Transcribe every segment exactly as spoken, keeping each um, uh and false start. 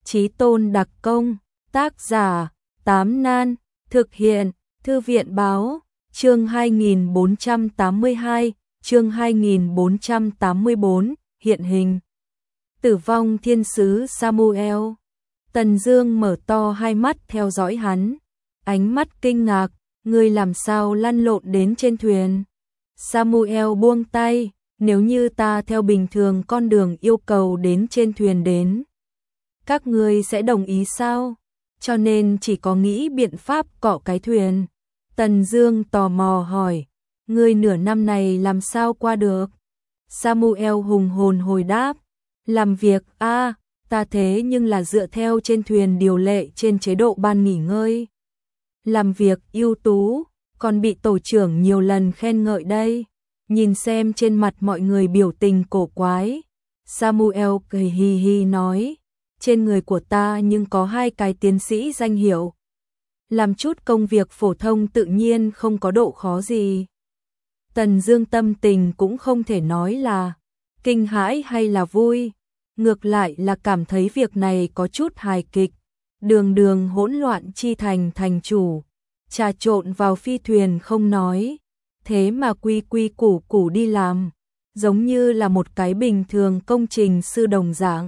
Chí tôn đặc công, tác giả, Tám Nan, thực hiện, Thư viện báo, chương hai nghìn bốn trăm tám mươi hai, chương hai nghìn bốn trăm tám mươi bốn, hiện hình. Tử vong thiên sứ Samuel. Tần Dương mở to hai mắt theo dõi hắn, ánh mắt kinh ngạc, ngươi làm sao lăn lộn đến trên thuyền? Samuel buông tay, nếu như ta theo bình thường con đường yêu cầu đến trên thuyền đến, các ngươi sẽ đồng ý sao? Cho nên chỉ có nghĩ biện pháp cọ cái thuyền. Tần Dương tò mò hỏi, ngươi nửa năm này làm sao qua được? Samuel hùng hồn hồi đáp, làm việc a, à, ta thế nhưng là dựa theo trên thuyền điều lệ trên chế độ ban nghỉ ngơi. Làm việc ưu tú, còn bị tổ trưởng nhiều lần khen ngợi đây. Nhìn xem trên mặt mọi người biểu tình cổ quái, Samuel cười hi hi nói, trên người của ta nhưng có hai cái tiến sĩ danh hiệu. Làm chút công việc phổ thông tự nhiên không có độ khó gì. Tần Dương tâm tình cũng không thể nói là kinh hãi hay là vui, ngược lại là cảm thấy việc này có chút hài kịch. Đường đường hỗn loạn chi thành thành chủ, trà trộn vào phi thuyền không nói, thế mà quy quy củ củ đi làm, giống như là một cái bình thường công trình sư đồng dạng.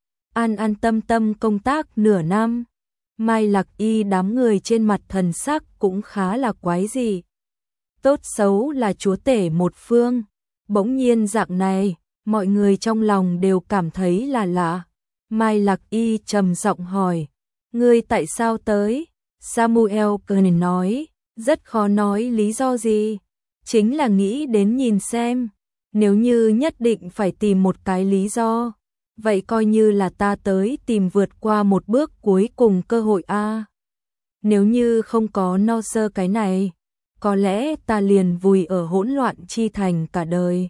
An an tâm tâm công tác nửa năm, Mai Lạc Y đám người trên mặt thần sắc cũng khá là quái dị. Tốt xấu là chúa tể một phương, bỗng nhiên dạng này, mọi người trong lòng đều cảm thấy là lạ. Mai Lạc Y trầm giọng hỏi, ngươi tại sao tới? Samuel cười nói, rất khó nói lý do gì, chính là nghĩ đến nhìn xem, nếu như nhất định phải tìm một cái lý do, vậy coi như là ta tới tìm vượt qua một bước cuối cùng cơ hội a. Nếu như không có no sơ cái này, có lẽ ta liền vùi ở hỗn loạn chi thành cả đời.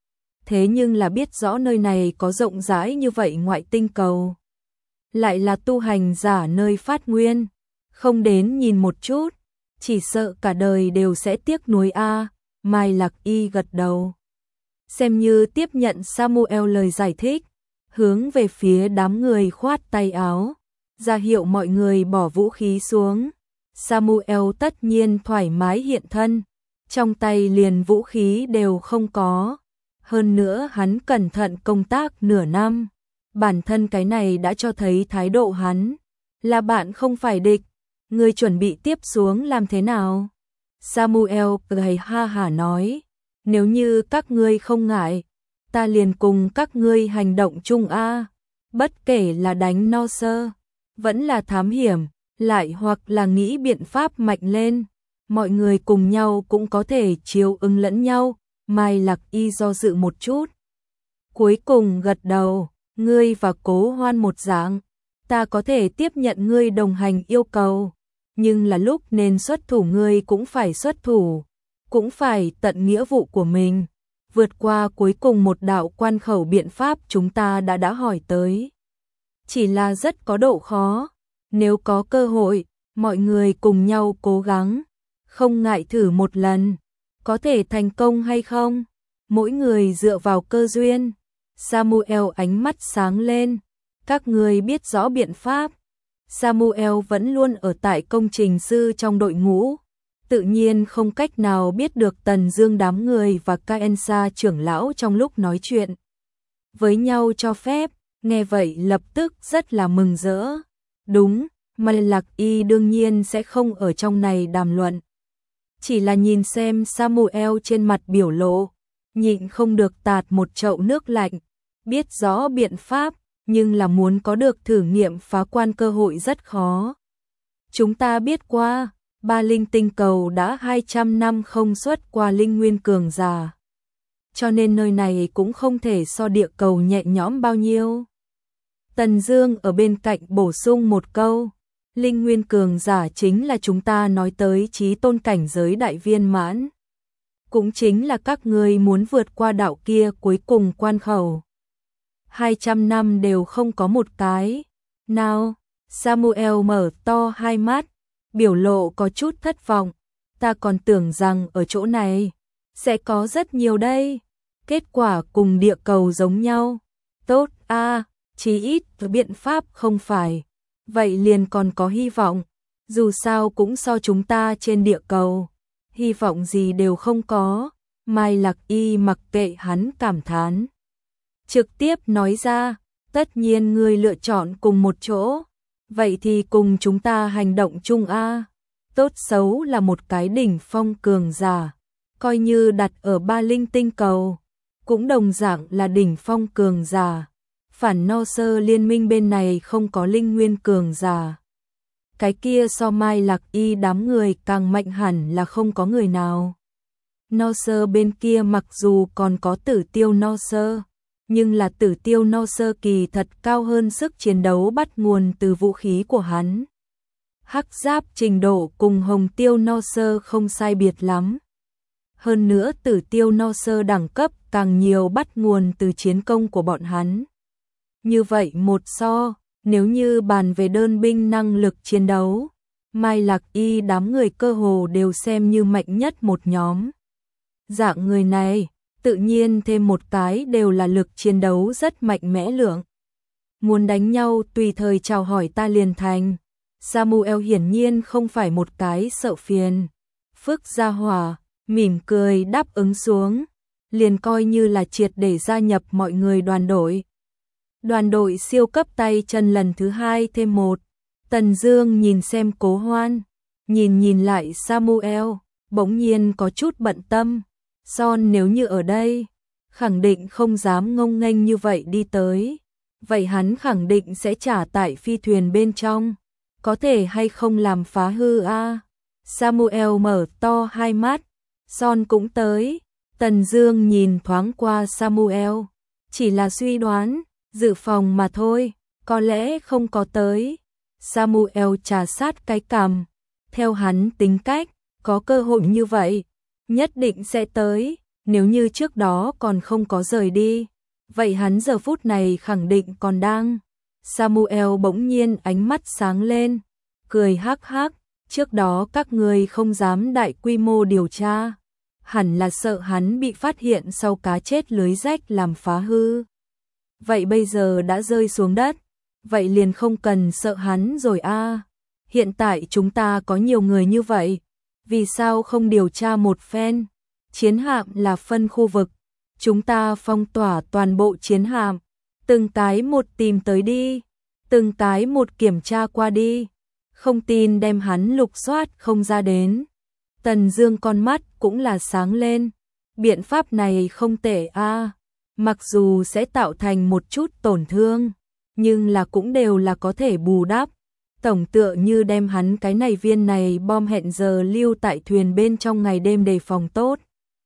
Thế nhưng là biết rõ nơi này có rộng rãi như vậy ngoại tinh cầu, lại là tu hành giả nơi phát nguyên, không đến nhìn một chút, chỉ sợ cả đời đều sẽ tiếc nuối a. Mai Lạc Y gật đầu, xem như tiếp nhận Samuel lời giải thích, hướng về phía đám người khoát tay áo, ra hiệu mọi người bỏ vũ khí xuống. Samuel tất nhiên thoải mái hiện thân, trong tay liền vũ khí đều không có. Hơn nữa hắn cẩn thận công tác nửa năm, bản thân cái này đã cho thấy thái độ hắn là bạn không phải địch. Ngươi chuẩn bị tiếp xuống làm thế nào? Samuel cười ha hả nói, nếu như các ngươi không ngại, ta liền cùng các ngươi hành động chung a. Bất kể là đánh no sơ, vẫn là thám hiểm, lại hoặc là nghĩ biện pháp mạnh lên, mọi người cùng nhau cũng có thể chiếu ứng lẫn nhau. Mai Lạc Y do dự một chút, cuối cùng gật đầu, ngươi và Cố Hoan một dạng, ta có thể tiếp nhận ngươi đồng hành yêu cầu, nhưng là lúc nên xuất thủ ngươi cũng phải xuất thủ, cũng phải tận nghĩa vụ của mình. Vượt qua cuối cùng một đạo quan khẩu biện pháp chúng ta đã đã hỏi tới, chỉ là rất có độ khó, nếu có cơ hội, mọi người cùng nhau cố gắng, không ngại thử một lần. Có thể thành công hay không? Mỗi người dựa vào cơ duyên. Samuel ánh mắt sáng lên. Các người biết rõ biện pháp. Samuel vẫn luôn ở tại công trình sư trong đội ngũ, tự nhiên không cách nào biết được Tần Dương đám người và Kaensa trưởng lão trong lúc nói chuyện với nhau cho phép, nghe vậy lập tức rất là mừng rỡ. Đúng, Mai Lạc Y đương nhiên sẽ không ở trong này đàm luận. Chỉ là nhìn xem Samuel trên mặt biểu lộ, nhịn không được tạt một chậu nước lạnh, biết rõ biện pháp, nhưng là muốn có được thử nghiệm phá quan cơ hội rất khó. Chúng ta biết qua, ba linh tinh cầu đã hai trăm năm không xuất qua linh nguyên cường giả, cho nên nơi này cũng không thể so địa cầu nhẹ nhõm bao nhiêu. Tần Dương ở bên cạnh bổ sung một câu, linh nguyên cường giả chính là chúng ta nói tới chí tôn cảnh giới đại viên mãn, cũng chính là các ngươi muốn vượt qua đạo kia cuối cùng quan khẩu. hai trăm năm đều không có một cái. Nào, Samuel mở to hai mắt, biểu lộ có chút thất vọng, ta còn tưởng rằng ở chỗ này sẽ có rất nhiều đây, kết quả cùng địa cầu giống nhau. Tốt a, chí ít biện pháp không phải. Vậy liền còn có hy vọng, dù sao cũng so chúng ta trên địa cầu, hy vọng gì đều không có. Mai Lạc Y mặc kệ hắn cảm thán, trực tiếp nói ra, tất nhiên ngươi lựa chọn cùng một chỗ, vậy thì cùng chúng ta hành động chung a. Tốt xấu là một cái đỉnh phong cường giả, coi như đặt ở Ba Linh tinh cầu, cũng đồng dạng là đỉnh phong cường giả. Phản No Sơ liên minh bên này không có linh nguyên cường giả. Cái kia so Mai Lạc Y đám người càng mạnh hẳn là không có người nào. No Sơ bên kia mặc dù còn có Tử Tiêu No Sơ, nhưng là Tử Tiêu No Sơ kỳ thật cao hơn sức chiến đấu bắt nguồn từ vũ khí của hắn. Hắc giáp trình độ cùng Hồng Tiêu No Sơ không sai biệt lắm. Hơn nữa Tử Tiêu No Sơ đẳng cấp càng nhiều bắt nguồn từ chiến công của bọn hắn. Như vậy một so, nếu như bàn về đơn binh năng lực chiến đấu, Mai Lạc Y đám người cơ hồ đều xem như mạnh nhất một nhóm. Dạng người này, tự nhiên thêm một cái đều là lực chiến đấu rất mạnh mẽ lượng. Muốn đánh nhau tùy thời chào hỏi ta liền thành. Samuel hiển nhiên không phải một cái sợ phiền. Phước gia hỏa, mỉm cười đáp ứng xuống, liền coi như là triệt để gia nhập mọi người đoàn đội. Đoàn đội siêu cấp tay chân lần thứ hai thêm một. Tần Dương nhìn xem Cố Hoan, nhìn nhìn lại Samuel, bỗng nhiên có chút bận tâm. Son nếu như ở đây, khẳng định không dám ngông nghênh như vậy đi tới. Vậy hắn khẳng định sẽ trả tại phi thuyền bên trong. Có thể hay không làm phá hư a? À? Samuel mở to hai mắt. Son cũng tới. Tần Dương nhìn thoáng qua Samuel, chỉ là suy đoán, dự phòng mà thôi, có lẽ không có tới. Samuel trà sát cái cằm, theo hắn tính cách, có cơ hội như vậy, nhất định sẽ tới, nếu như trước đó còn không có rời đi, vậy hắn giờ phút này khẳng định còn đang. Samuel bỗng nhiên ánh mắt sáng lên, cười hắc hắc, trước đó các người không dám đại quy mô điều tra, hẳn là sợ hắn bị phát hiện sau cá chết lưới rách làm phá hư. Vậy bây giờ đã rơi xuống đất, vậy liền không cần sợ hắn rồi a. À. Hiện tại chúng ta có nhiều người như vậy, vì sao không điều tra một phen? Chiến hạm là phân khu vực, chúng ta phong tỏa toàn bộ chiến hạm, từng cái một tìm tới đi, từng cái một kiểm tra qua đi, không tin đem hắn lục soát không ra đến. Tần Dương con mắt cũng là sáng lên, biện pháp này không tệ a. À. Mặc dù sẽ tạo thành một chút tổn thương, nhưng là cũng đều là có thể bù đắp. Tổng tựa như đem hắn cái này viên này bom hẹn giờ lưu tại thuyền bên trong ngày đêm đề phòng tốt.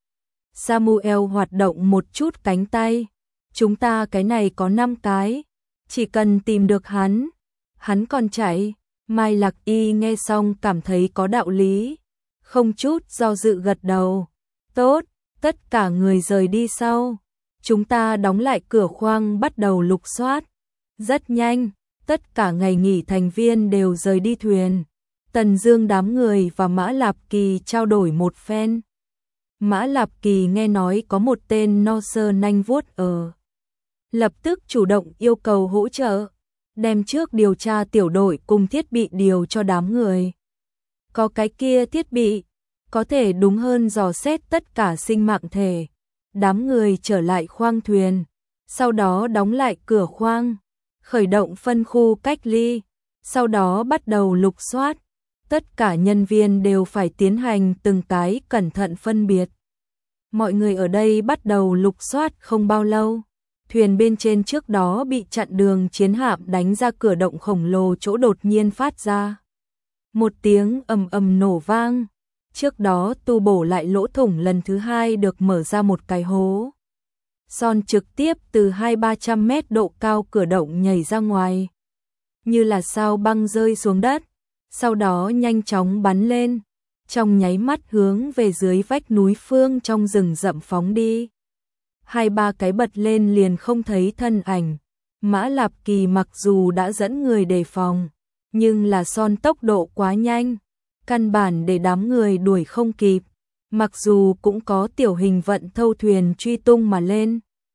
Samuel hoạt động một chút cánh tay. Chúng ta cái này có năm cái, chỉ cần tìm được hắn, hắn còn chạy. Mai Lạc Y nghe xong cảm thấy có đạo lý, không chút do dự gật đầu. Tốt, tất cả người rời đi sau. Chúng ta đóng lại cửa khoang bắt đầu lục soát. Rất nhanh, tất cả ngày nghỉ thành viên đều rời đi thuyền. Tần Dương đám người và Mã Lạp Kỳ trao đổi một phen. Mã Lạp Kỳ nghe nói có một tên no sơ nanh vuốt ở. Lập tức chủ động yêu cầu hỗ trợ, đem trước điều tra tiểu đội cùng thiết bị điều cho đám người. Có cái kia thiết bị, có thể đúng hơn dò xét tất cả sinh mạng thể. Đám người trở lại khoang thuyền, sau đó đóng lại cửa khoang, khởi động phân khu cách ly, sau đó bắt đầu lục soát. Tất cả nhân viên đều phải tiến hành từng cái cẩn thận phân biệt. Mọi người ở đây bắt đầu lục soát không bao lâu, thuyền bên trên trước đó bị chặn đường chiến hạm đánh ra cửa động khổng lồ chỗ đột nhiên phát ra một tiếng ầm ầm nổ vang. Trước đó tu bổ lại lỗ thủng lần thứ hai được mở ra một cái hố. Son trực tiếp từ hai ba trăm mét độ cao cửa động nhảy ra ngoài, như là sao băng rơi xuống đất, sau đó nhanh chóng bắn lên, trong nháy mắt hướng về dưới vách núi phương trong rừng rậm phóng đi. Hai ba cái bật lên liền không thấy thân ảnh. Mã Lạp Kỳ mặc dù đã dẫn người đề phòng, nhưng là Son tốc độ quá nhanh, căn bản để đám người đuổi không kịp, mặc dù cũng có tiểu hình vận thâu thuyền truy tung mà lên.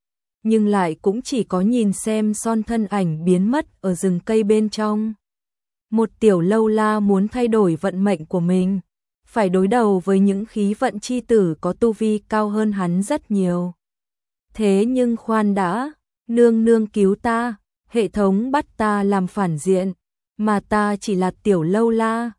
nhưng lại cũng chỉ có nhìn xem Son thân ảnh biến mất ở rừng cây bên trong. Một tiểu lâu la muốn thay đổi vận mệnh của mình, phải đối đầu với những khí vận chi tử có tu vi cao hơn hắn rất nhiều. Thế nhưng khoan đã, nương nương cứu ta, hệ thống bắt ta làm phản diện, mà ta chỉ là tiểu lâu la,